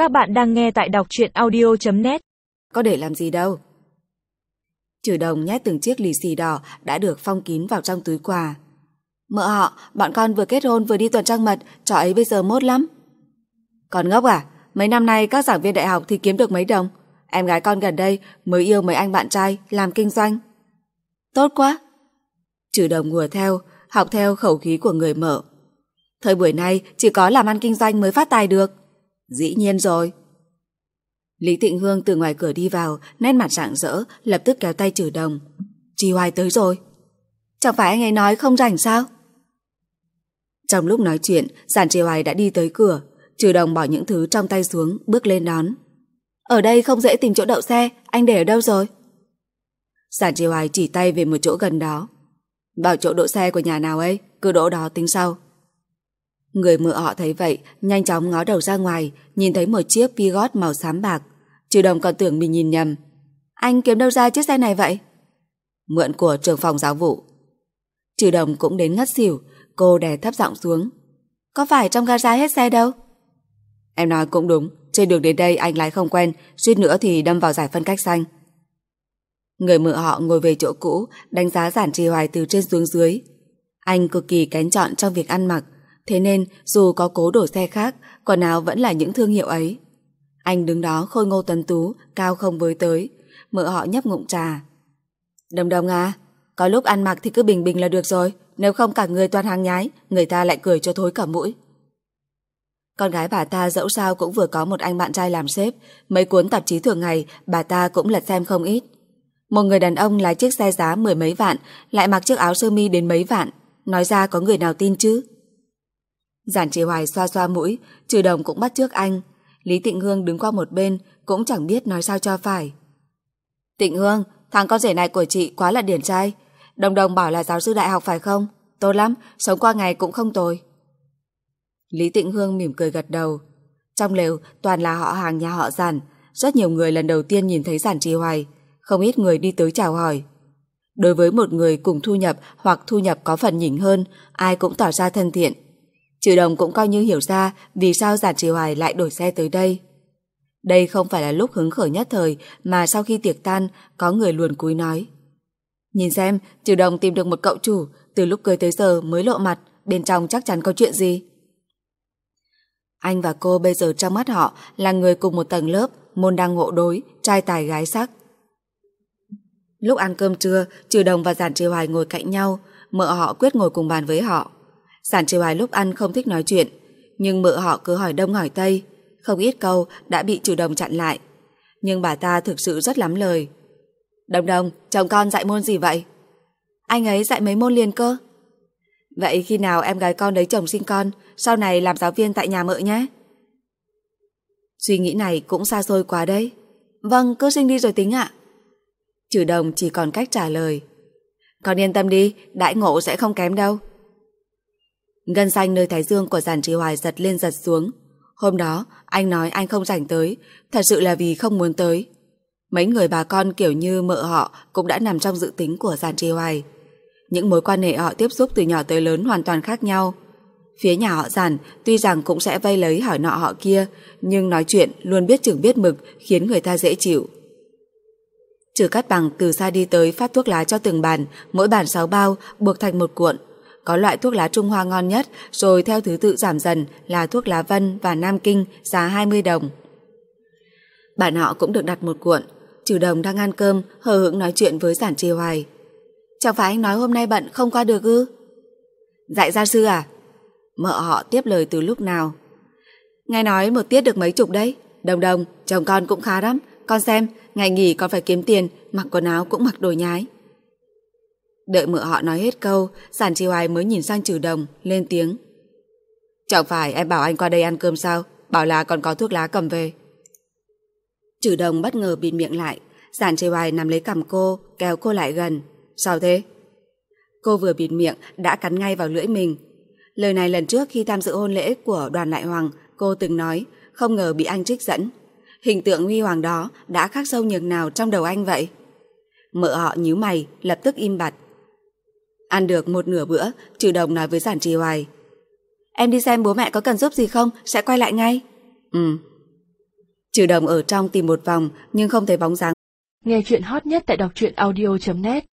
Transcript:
Các bạn đang nghe tại đọc truyện audio.net. Có để làm gì đâu. Trừ Đồng nhét từng chiếc lì xì đỏ đã được phong kín vào trong túi quà. Mợ họ, bọn con vừa kết hôn vừa đi tuần trăng mật, trò ấy bây giờ mốt lắm. Con ngốc à? Mấy năm nay các giảng viên đại học thì kiếm được mấy đồng. Em gái con gần đây mới yêu mấy anh bạn trai làm kinh doanh. Tốt quá. Trừ Đồng hùa theo, học theo khẩu khí của người mợ. Thời buổi này chỉ có làm ăn kinh doanh mới phát tài được. Dĩ nhiên rồi. Lý Tịnh Hương từ ngoài cửa đi vào, nét mặt rạng rỡ, lập tức kéo tay Trừ Đồng. Chị Hoài tới rồi. Chẳng phải anh ấy nói không rảnh sao? Trong lúc nói chuyện, Giản Chị Hoài đã đi tới cửa. Trừ Đồng bỏ những thứ trong tay xuống, bước lên đón. Ở đây không dễ tìm chỗ đậu xe, anh để ở đâu rồi? Giản Chị Hoài chỉ tay về một chỗ gần đó. Bảo chỗ đỗ xe của nhà nào ấy, cứ đỗ đó tính sau. Người mợ họ thấy vậy, nhanh chóng ngó đầu ra ngoài, nhìn thấy một chiếc Peugeot màu xám bạc. Trừ Đồng còn tưởng mình nhìn nhầm. Anh kiếm đâu ra chiếc xe này vậy? Mượn của trưởng phòng giáo vụ. Trừ Đồng cũng đến ngất xỉu, cô đè thấp giọng xuống. Có phải trong gara hết xe đâu? Em nói cũng đúng, trên đường đến đây anh lái không quen, suýt nữa thì đâm vào giải phân cách xanh. Người mợ họ ngồi về chỗ cũ, đánh giá Giản Trì Hoài từ trên xuống dưới. Anh cực kỳ kén chọn trong việc ăn mặc, thế nên dù có cố đổi xe khác, quần áo vẫn là những thương hiệu ấy. Anh đứng đó khôi ngô tuấn tú, cao không với tới. Mợ họ nhấp ngụm trà. Đồng Đồng à, có lúc ăn mặc thì cứ bình bình là được rồi, nếu không cả người toàn hàng nhái, người ta lại cười cho thối cả mũi. Con gái bà ta dẫu sao cũng vừa có một anh bạn trai làm sếp, mấy cuốn tạp chí thường ngày bà ta cũng lật xem không ít. Một người đàn ông lái chiếc xe giá 10 mấy vạn, lại mặc chiếc áo sơ mi đến mấy vạn, nói ra có người nào tin chứ? Giản Trì Hoài xoa xoa mũi, Trừ Đồng cũng bắt chước anh. Lý Tịnh Hương đứng qua một bên, cũng chẳng biết nói sao cho phải. Tịnh Hương, thằng con rể này của chị quá là điển trai. Đồng Đồng bảo là giáo sư đại học phải không? Tốt lắm, sống qua ngày cũng không tồi. Lý Tịnh Hương mỉm cười gật đầu. Trong lều toàn là họ hàng nhà họ Giản, rất nhiều người lần đầu tiên nhìn thấy Giản Trì Hoài, không ít người đi tới chào hỏi. Đối với một người cùng thu nhập hoặc thu nhập có phần nhỉnh hơn, ai cũng tỏ ra thân thiện. Trừ Đồng cũng coi như hiểu ra vì sao Giản Trì Hoài lại đổi xe tới đây. Đây không phải là lúc hứng khởi nhất thời, mà sau khi tiệc tan, có người luồn cúi nói. Nhìn xem, Trừ Đồng tìm được một cậu chủ, từ lúc cưới tới giờ mới lộ mặt, bên trong chắc chắn có chuyện gì. Anh và cô bây giờ trong mắt họ là người cùng một tầng lớp, môn đăng hộ đối, trai tài gái sắc. Lúc ăn cơm trưa, Trừ Đồng và Giản Trì Hoài ngồi cạnh nhau, mợ họ quyết ngồi cùng bàn với họ. Giản Trì Hoài lúc ăn không thích nói chuyện, nhưng mợ họ cứ hỏi đông hỏi tây, không ít câu đã bị Trừ Đồng chặn lại. Nhưng bà ta thực sự rất lắm lời. Đồng Đồng, chồng con dạy môn gì vậy? Anh ấy dạy mấy môn liền cơ. Vậy khi nào em gái con lấy chồng sinh con, sau này làm giáo viên tại nhà mợ nhé. Suy nghĩ này cũng xa xôi quá đấy. Vâng, cứ sinh đi rồi tính ạ. Trừ Đồng chỉ còn cách trả lời. Con yên tâm đi, đãi ngộ sẽ không kém đâu. Gân xanh nơi thái dương của Giản Trì Hoài giật lên giật xuống. Hôm đó anh nói anh không rảnh tới, thật sự là vì không muốn tới. Mấy người bà con kiểu như mợ họ cũng đã nằm trong dự tính của Giản Trì Hoài. Những mối quan hệ họ tiếp xúc từ nhỏ tới lớn hoàn toàn khác nhau. Phía nhà họ Giản tuy rằng cũng sẽ vây lấy hỏi nọ họ kia, nhưng nói chuyện luôn biết chừng biết mực, khiến người ta dễ chịu. Trừ Cát Bằng từ xa đi tới phát thuốc lá cho từng bàn, mỗi bàn 6 bao, buộc thành một cuộn. Có loại thuốc lá Trung Hoa ngon nhất, rồi theo thứ tự giảm dần là thuốc lá Vân và Nam Kinh, giá 20 đồng. Bạn họ cũng được đặt một cuộn. Trừ Đồng đang ăn cơm, hờ hững nói chuyện với Giản Trì Hoài. Chẳng phải anh nói hôm nay bận không qua được ư? Dạy gia sư à? Mợ họ tiếp lời từ lúc nào. Nghe nói một tiết được mấy chục đấy. Đồng Đồng, chồng con cũng khá lắm. Con xem, ngày nghỉ con phải kiếm tiền, mặc quần áo cũng mặc đồ nhái. Đợi mợ họ nói hết câu, Giản Trì Hoài mới nhìn sang Trừ Đồng, lên tiếng. Chẳng phải em bảo anh qua đây ăn cơm sao? Bảo là còn có thuốc lá cầm về. Trừ Đồng bất ngờ bịt miệng lại. Giản Trì Hoài nắm lấy cằm cô, kéo cô lại gần. Sao thế? Cô vừa bịt miệng đã cắn ngay vào lưỡi mình. Lời này lần trước khi tham dự hôn lễ của Đoàn Lại Hoàng, cô từng nói, không ngờ bị anh trích dẫn. Hình tượng huy hoàng đó đã khắc sâu nhường nào trong đầu anh vậy? Mợ họ nhíu mày, lập tức im bặt. Ăn được một nửa bữa, Trừ Đồng nói với Giản Trì Hoài. Em đi xem bố mẹ có cần giúp gì không, sẽ quay lại ngay. Trừ Đồng ở trong tìm một vòng nhưng không thấy bóng dáng. Nghe chuyện hot nhất tại đọc truyện audio.net